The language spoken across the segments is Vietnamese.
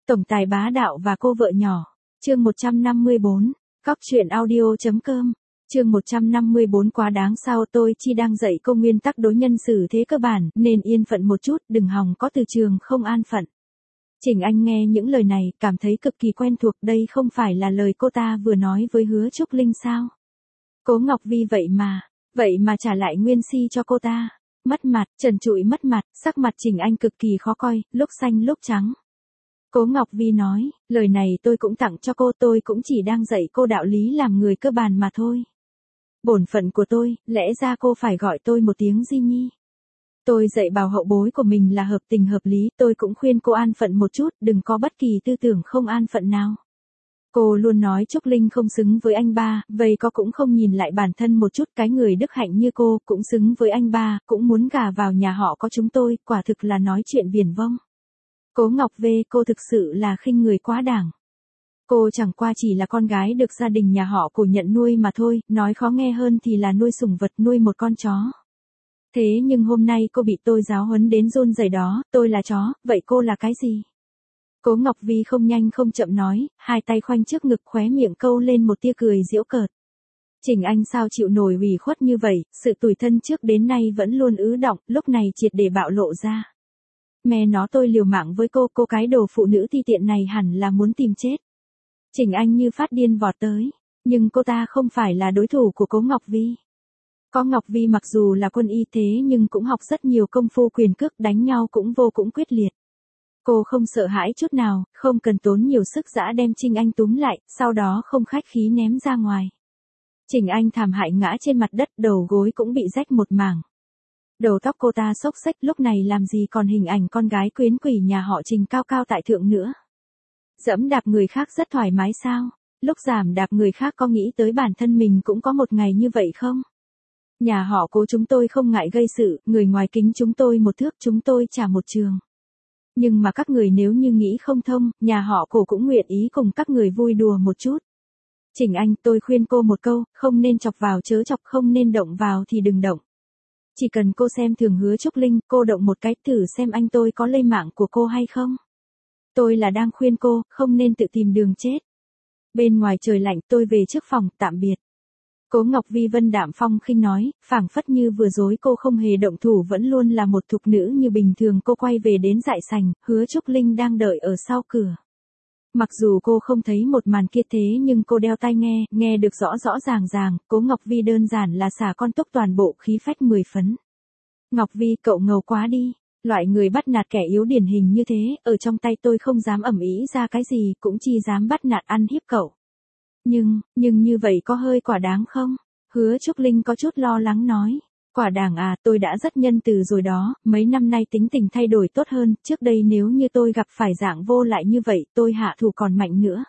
Tổng tài bá đạo và cô vợ nhỏ. Chương 154. Cóc truyện audio.com. Chương 154 quá đáng sao tôi chỉ đang dạy cô nguyên tắc đối nhân xử thế cơ bản, nên yên phận một chút, đừng hòng có từ trường không an phận. Trình Anh nghe những lời này, cảm thấy cực kỳ quen thuộc, đây không phải là lời cô ta vừa nói với Hứa Trúc Linh sao? Cố Ngọc Vi vậy mà trả lại nguyên si cho cô ta. Mất mặt, trần trụi mất mặt, sắc mặt Trình Anh cực kỳ khó coi, lúc xanh lúc trắng. Cố Ngọc Vi nói, lời này tôi cũng tặng cho cô, tôi cũng chỉ đang dạy cô đạo lý làm người cơ bản mà thôi. Bổn phận của tôi, lẽ ra cô phải gọi tôi một tiếng Di Nhi. Tôi dạy bảo hậu bối của mình là hợp tình hợp lý, tôi cũng khuyên cô an phận một chút, đừng có bất kỳ tư tưởng không an phận nào. Cô luôn nói Trúc Linh không xứng với anh ba, vậy có cũng không nhìn lại bản thân một chút, cái người đức hạnh như cô cũng xứng với anh ba, cũng muốn gả vào nhà họ có chúng tôi, quả thực là nói chuyện viển vông. Cố Ngọc V, cô thực sự là khinh người quá đẳng. Cô chẳng qua chỉ là con gái được gia đình nhà họ Cổ nhận nuôi mà thôi, nói khó nghe hơn thì là nuôi sủng vật, nuôi một con chó. Thế nhưng hôm nay cô bị tôi giáo huấn đến run rẩy đó, tôi là chó, vậy cô là cái gì? Cố Ngọc Vi không nhanh không chậm nói, hai tay khoanh trước ngực, khóe miệng câu lên một tia cười giễu cợt. Trình Anh sao chịu nổi ủy khuất như vậy, sự tủi thân trước đến nay vẫn luôn ứ đọng, lúc này triệt để bạo lộ ra. Mẹ nó, tôi liều mạng với cô cái đồ phụ nữ ti tiện này hẳn là muốn tìm chết. Trình Anh như phát điên vọt tới, nhưng cô ta không phải là đối thủ của Cố Ngọc Vi. Cố Ngọc Vi mặc dù là quân y thế nhưng cũng học rất nhiều công phu quyền cước, đánh nhau cũng vô cùng quyết liệt. Cô không sợ hãi chút nào, không cần tốn nhiều sức dã đem Trình Anh túm lại, sau đó không khách khí ném ra ngoài. Trình Anh thảm hại ngã trên mặt đất, đầu gối cũng bị rách một mảng. Đầu tóc cô ta xốc xếch, lúc này làm gì còn hình ảnh con gái quyến quỷ nhà họ Trình cao cao tại thượng nữa. Dẫm đạp người khác rất thoải mái sao? Lúc giảm đạp người khác có nghĩ tới bản thân mình cũng có một ngày như vậy không? Nhà họ Cố chúng tôi không ngại gây sự, người ngoài kính chúng tôi một thước, chúng tôi trả một trường. Nhưng mà các người nếu như nghĩ không thông, nhà họ Cổ cũng nguyện ý cùng các người vui đùa một chút. Trình Anh, tôi khuyên cô một câu, không nên chọc vào chớ chọc, không nên động vào thì đừng động. Chỉ cần cô xem thường Hứa Trúc Linh, cô động một cái thử xem anh tôi có lấy mạng của cô hay không. Tôi là đang khuyên cô, không nên tự tìm đường chết. Bên ngoài trời lạnh, tôi về trước phòng, tạm biệt. Cố Ngọc Vi vân đạm phong khinh nói, phảng phất như vừa rồi cô không hề động thủ, vẫn luôn là một thục nữ như bình thường. Cô quay về đến dại sành, Hứa Trúc Linh đang đợi ở sau cửa. Mặc dù cô không thấy một màn kia thế nhưng cô đeo tai nghe được rõ rõ ràng, Cố Ngọc Vi đơn giản là xả con túc, toàn bộ khí phách 10 phấn. Ngọc Vi, cậu ngầu quá đi, loại người bắt nạt kẻ yếu điển hình như thế, ở trong tay tôi không dám ầm ĩ ra cái gì, cũng chỉ dám bắt nạt ăn hiếp cậu. Nhưng như vậy có hơi quả đáng không? Hứa Trúc Linh có chút lo lắng nói. Quả đáng à, tôi đã rất nhân từ rồi đó, mấy năm nay tính tình thay đổi tốt hơn, trước đây nếu như tôi gặp phải dạng vô lại như vậy, tôi hạ thủ còn mạnh nữa.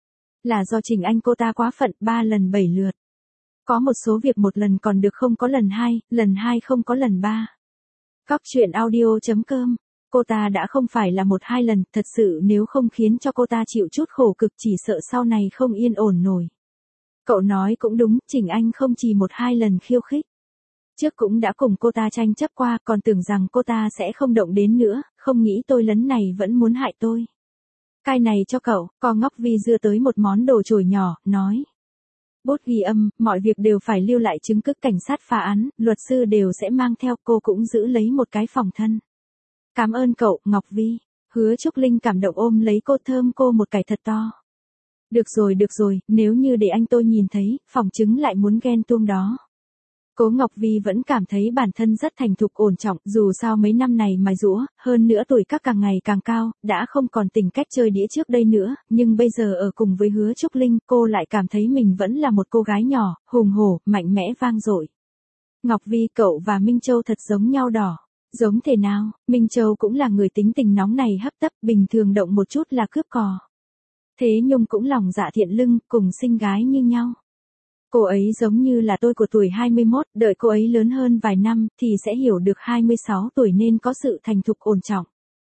Là do Trình Anh cô ta quá phận, 3 lần 7 lượt. Có một số việc một lần còn được, không có lần hai không có lần 3. Cóc truyện audio.com. Cô ta đã không phải là 1-2 lần, thật sự nếu không khiến cho cô ta chịu chút khổ cực chỉ sợ sau này không yên ổn nổi. Cậu nói cũng đúng, Trình Anh không chỉ 1-2 lần khiêu khích. Trước cũng đã cùng cô ta tranh chấp qua, còn tưởng rằng cô ta sẽ không động đến nữa, không nghĩ tôi lấn này vẫn muốn hại tôi. Cái này cho cậu, Cố Ngọc Vi đưa tới một món đồ chổi nhỏ, nói. Bút ghi âm, mọi việc đều phải lưu lại chứng cứ, cảnh sát phá án, luật sư đều sẽ mang theo, cô cũng giữ lấy một cái phòng thân. Cảm ơn cậu, Ngọc Vi. Hứa Trúc Linh cảm động ôm lấy cô, thơm cô một cái thật to. Được rồi, nếu như để anh tôi nhìn thấy, phỏng chứng lại muốn ghen tuông đó. Cố Ngọc Vi vẫn cảm thấy bản thân rất thành thục ổn trọng, dù sao mấy năm này mài giũa, hơn nữa tuổi các càng ngày càng cao, đã không còn tình cách chơi đĩa trước đây nữa, nhưng bây giờ ở cùng với Hứa Trúc Linh, cô lại cảm thấy mình vẫn là một cô gái nhỏ, hùng hổ, mạnh mẽ vang dội. Ngọc Vi, cậu và Minh Châu thật giống nhau đỏ. Giống thế nào? Minh Châu cũng là người tính tình nóng này hấp tấp, bình thường động một chút là cướp cò. Thế Nhung cũng lòng dạ thiện lưng, cùng xinh gái như nhau. Cô ấy giống như là tôi của tuổi 21, đợi cô ấy lớn hơn vài năm thì sẽ hiểu được 26 tuổi nên có sự thành thục ổn trọng.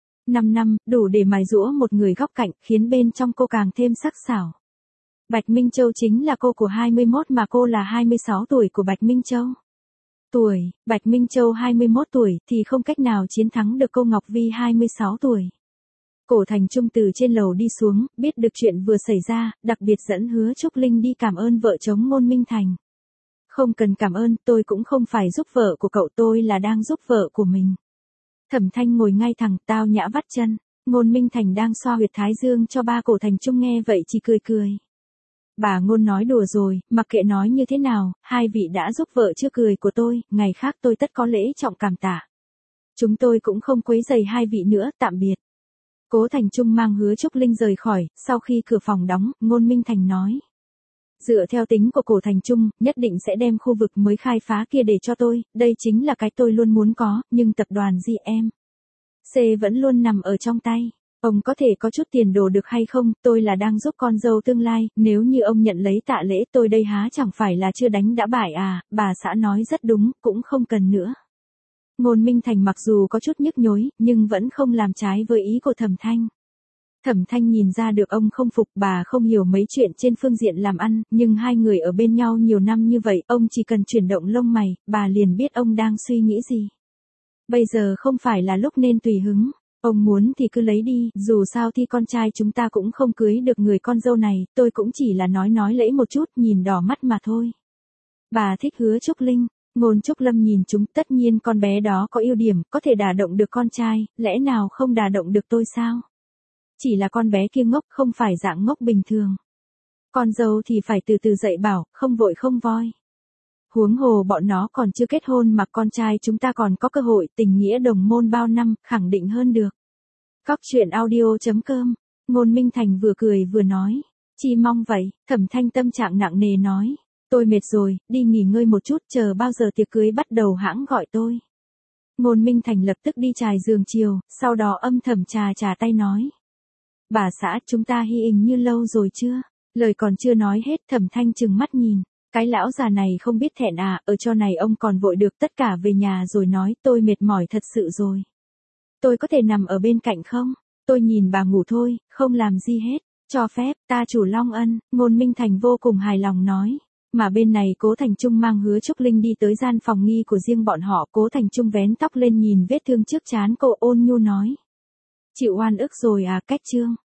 5 năm, đủ để mài giũa một người góc cạnh, khiến bên trong cô càng thêm sắc sảo. Bạch Minh Châu chính là cô của 21 mà cô là 26 tuổi của Bạch Minh Châu. Bạch Minh Châu 21 tuổi thì không cách nào chiến thắng được cô Ngọc Vi 26 tuổi. Cổ Thành Trung từ trên lầu đi xuống, biết được chuyện vừa xảy ra, đặc biệt dẫn Hứa Trúc Linh đi cảm ơn vợ chồng Ngôn Minh Thành. Không cần cảm ơn, tôi cũng không phải giúp vợ của cậu, tôi là đang giúp vợ của mình. Thẩm Thanh ngồi ngay thẳng, tao nhã vắt chân. Ngôn Minh Thành đang xoa huyệt thái dương cho ba. Cổ Thành Trung nghe vậy chỉ cười cười. Bà Ngôn nói đùa rồi, mặc kệ nói như thế nào, hai vị đã giúp vợ chưa cười của tôi, ngày khác tôi tất có lễ trọng cảm tạ. Chúng tôi cũng không quấy rầy hai vị nữa, tạm biệt. Cố Thành Trung mang Hứa Trúc Linh rời khỏi, sau khi cửa phòng đóng, Ngôn Minh Thành nói. Dựa theo tính của Cổ Thành Trung, nhất định sẽ đem khu vực mới khai phá kia để cho tôi, đây chính là cái tôi luôn muốn có, nhưng tập đoàn GMC vẫn luôn nằm ở trong tay. Ông có thể có chút tiền đồ được hay không, tôi là đang giúp con dâu tương lai, nếu như ông nhận lấy tạ lễ tôi đây há chẳng phải là chưa đánh đã bại à, bà xã nói rất đúng, cũng không cần nữa. Ngôn Minh Thành mặc dù có chút nhức nhối, nhưng vẫn không làm trái với ý của Thẩm Thanh. Thẩm Thanh nhìn ra được ông không phục, bà không hiểu mấy chuyện trên phương diện làm ăn, nhưng hai người ở bên nhau nhiều năm như vậy, ông chỉ cần chuyển động lông mày, bà liền biết ông đang suy nghĩ gì. Bây giờ không phải là lúc nên tùy hứng, ông muốn thì cứ lấy đi, dù sao thì con trai chúng ta cũng không cưới được người con dâu này, tôi cũng chỉ là nói lẫy một chút, nhìn đỏ mắt mà thôi. Bà thích Hứa Trúc Linh. Ngôn Trúc Lâm nhìn chúng, tất nhiên con bé đó có ưu điểm, có thể đả động được con trai, lẽ nào không đả động được tôi sao? Chỉ là con bé kia ngốc, không phải dạng ngốc bình thường. Con dâu thì phải từ từ dạy bảo, không vội không voi. Huống hồ bọn nó còn chưa kết hôn mà con trai chúng ta còn có cơ hội, tình nghĩa đồng môn bao năm, khẳng định hơn được. Cóc truyện audio.com. Ngôn Minh Thành vừa cười vừa nói. Chỉ mong vậy. Thẩm Thanh tâm trạng nặng nề nói. Tôi mệt rồi, đi nghỉ ngơi một chút, chờ bao giờ tiệc cưới bắt đầu hãng gọi tôi. Ngôn Minh Thành lập tức đi chài giường chiều, sau đó âm thầm trà tay nói. Bà xã, chúng ta hy hình như lâu rồi chưa? Lời còn chưa nói hết, Thẩm Thanh trừng mắt nhìn. Cái lão già này không biết thẹn à, ở cho này ông còn vội được, tất cả về nhà rồi nói, tôi mệt mỏi thật sự rồi. Tôi có thể nằm ở bên cạnh không? Tôi nhìn bà ngủ thôi, không làm gì hết. Cho phép, ta chủ Long Ân. Ngôn Minh Thành vô cùng hài lòng nói. Mà bên này Cố Thành Trung mang Hứa Trúc Linh đi tới gian phòng nghi của riêng bọn họ. Cố Thành Trung vén tóc lên nhìn vết thương trước trán cô, ôn nhu nói. Chịu oan ức rồi à, cách chương.